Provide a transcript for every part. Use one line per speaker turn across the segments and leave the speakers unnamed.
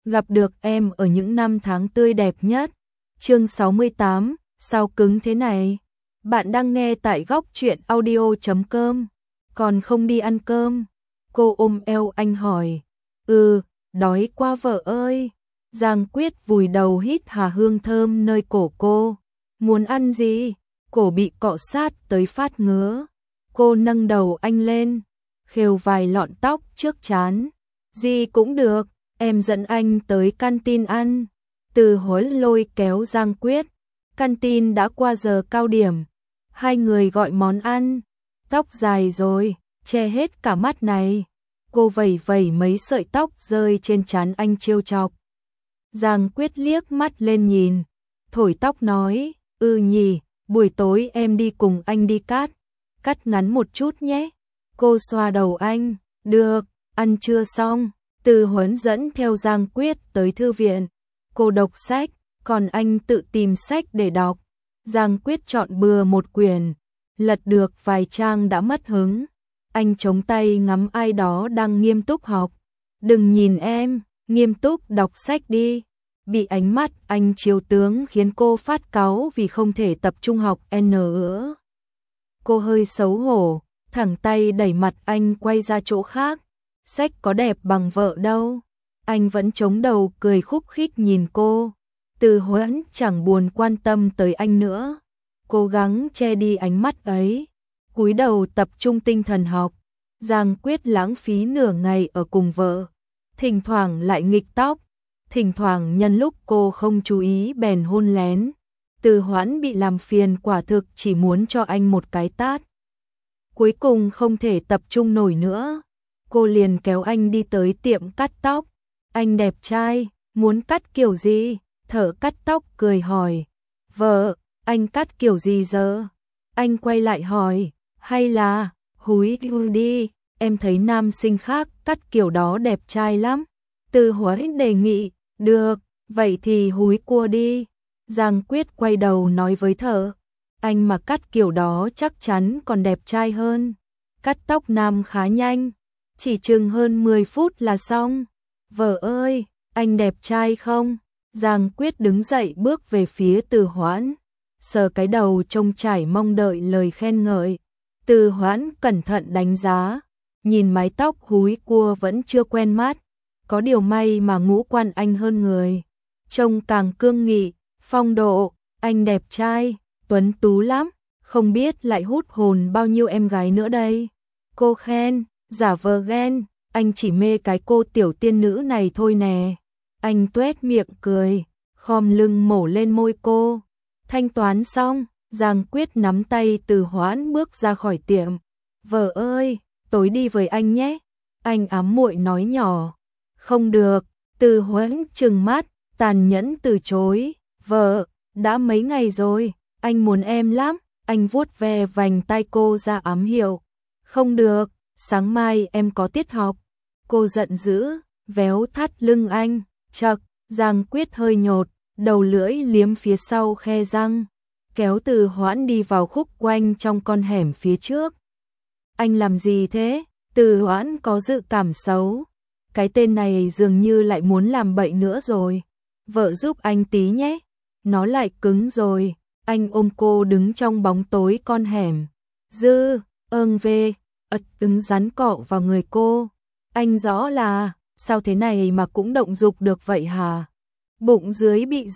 gặp được em ở những năm tháng tươi đẹp nhất. Chương 68, sao cứng thế này? Bạn đang nghe tại góc truyện audio.com. Còn không đi ăn cơm? Cô ôm eo anh hỏi. Đói quá vợ ơi. Giang Quyết vùi đầu hít hà hương thơm nơi cổ cô. Muốn ăn gì? Cổ bị cọ sát tới phát ngứa. Cô nâng đầu anh lên, khều vài lọn tóc trước trán. Gì cũng được, em dẫn anh tới canteen ăn. Từ Huấn lôi kéo Giang Quyết. Canteen đã qua giờ cao điểm. Hai người gọi món ăn. Tóc dài rồi, che hết cả mắt này. Cô vẩy vẩy mấy sợi tóc rơi trên trán anh trêu chọc. Giang Quyết liếc mắt lên nhìn, thổi tóc nói, nhỉ, buổi tối em đi cùng anh đi cắt ngắn một chút nhé. Cô xoa đầu anh, được, ăn trưa xong. Từ Huấn dẫn theo Giang Quyết tới thư viện. Cô đọc sách, còn anh tự tìm sách để đọc. Giang Quyết chọn bừa một quyển, lật được vài trang đã mất hứng. Anh chống tay ngắm ai đó đang nghiêm túc học. Đừng nhìn em, nghiêm túc đọc sách đi. Bị ánh mắt anh chiếu tướng khiến cô phát cáu vì không thể tập trung học nữa. Cô hơi xấu hổ, thẳng tay đẩy mặt anh quay ra chỗ khác. Sách có đẹp bằng vợ đâu. Anh vẫn chống đầu cười khúc khích nhìn cô. Từ Huấn chẳng buồn quan tâm tới anh nữa. Cố gắng che đi ánh mắt ấy, cúi đầu tập trung tinh thần học. Giang Quyết lãng phí nửa ngày ở cùng vợ. Thỉnh thoảng lại nghịch tóc, thỉnh thoảng nhân lúc cô không chú ý bèn hôn lén. Từ Huấn bị làm phiền quả thực chỉ muốn cho anh một cái tát. Cuối cùng không thể tập trung nổi nữa. Cô liền kéo anh đi tới tiệm cắt tóc. Anh đẹp trai, muốn cắt kiểu gì? Thợ cắt tóc cười hỏi. Vợ, anh cắt kiểu gì giờ? Anh quay lại hỏi. Hay là, húi đi, em thấy nam sinh khác cắt kiểu đó đẹp trai lắm. Từ Huấn đề nghị. Được, vậy thì húi cua đi. Giang Quyết quay đầu nói với thợ. Anh mà cắt kiểu đó chắc chắn còn đẹp trai hơn. Cắt tóc nam khá nhanh, chỉ chừng hơn 10 phút là xong. Vợ ơi, anh đẹp trai không? Giang Quyết đứng dậy bước về phía Từ Huấn, sờ cái đầu trông chảy mong đợi lời khen ngợi. Từ Huấn cẩn thận đánh giá, nhìn mái tóc húi cua vẫn chưa quen mắt. Có điều may mà ngũ quan anh hơn người, trông càng cương nghị, phong độ. Anh đẹp trai, tuấn tú lắm, không biết lại hút hồn bao nhiêu em gái nữa đây. Cô khen, giả vờ ghen, anh chỉ mê cái cô tiểu tiên nữ này thôi nè. Anh tuét miệng cười, khom lưng mổ lên môi cô. Thanh toán xong, Giang Quyết nắm tay Từ Huấn bước ra khỏi tiệm. Vợ ơi, tối đi với anh nhé. Anh ám muội nói nhỏ. Không được, Từ Huấn trừng mắt, tàn nhẫn từ chối. Vợ, đã mấy ngày rồi, anh muốn em lắm. Anh vuốt ve vành tay cô ra ám hiệu. Không được, sáng mai em có tiết học. Cô giận dữ, véo thắt lưng anh. Chậc, Giang Quyết hơi nhột, đầu lưỡi liếm phía sau khe răng, kéo Từ Huấn đi vào khúc quanh trong con hẻm phía trước. Anh làm gì thế? Từ Huấn có dự cảm xấu. Cái tên này dường như lại muốn làm bậy nữa rồi. Vợ giúp anh tí nhé. Nó lại cứng rồi. Anh ôm cô đứng trong bóng tối con hẻm. Ứng rắn cọ vào người cô. Anh rõ là, sao thế này mà cũng động dục được vậy hả? Bụng dưới bị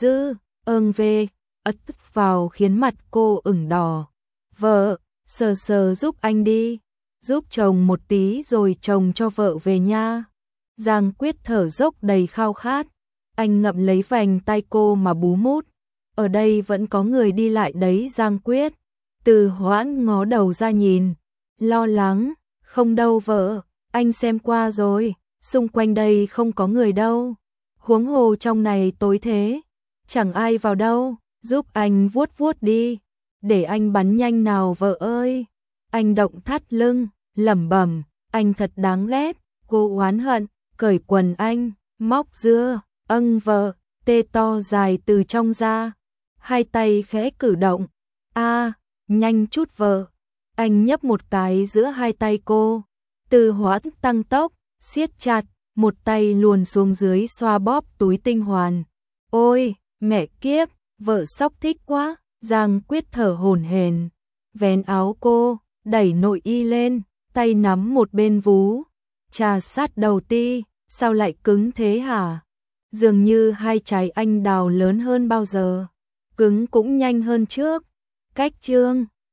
vào khiến mặt cô ửng đỏ. Vợ, sờ giúp anh đi. Giúp chồng một tí rồi chồng cho vợ về nha. Giang Quyết thở dốc đầy khao khát. Anh ngậm lấy vành tay cô mà bú mút. Ở đây vẫn có người đi lại đấy Giang Quyết. Từ Huấn ngó đầu ra nhìn, lo lắng. Không đâu vợ, anh xem qua rồi, xung quanh đây không có người đâu. Huống hồ trong này tối thế, chẳng ai vào đâu, giúp anh vuốt vuốt đi. Để anh bắn nhanh nào vợ ơi. Anh động thắt lưng, lẩm bẩm, anh thật đáng ghét. Cô oán hận, cởi quần anh, móc vợ, tê to dài từ trong ra. Hai tay khẽ cử động. Nhanh chút vợ. Anh nhấp một cái giữa hai tay cô. Từ Huấn tăng tốc, siết chặt, một tay luồn xuống dưới xoa bóp túi tinh hoàn. Ôi, mẹ kiếp, vợ sóc thích quá, Giang Quyết thở hổn hển, vén áo cô, đẩy nội y lên, tay nắm một bên vú, trà sát đầu ti, sao lại cứng thế hả? Dường như hai trái anh đào lớn hơn bao giờ, cứng cũng nhanh hơn trước. Cách Trương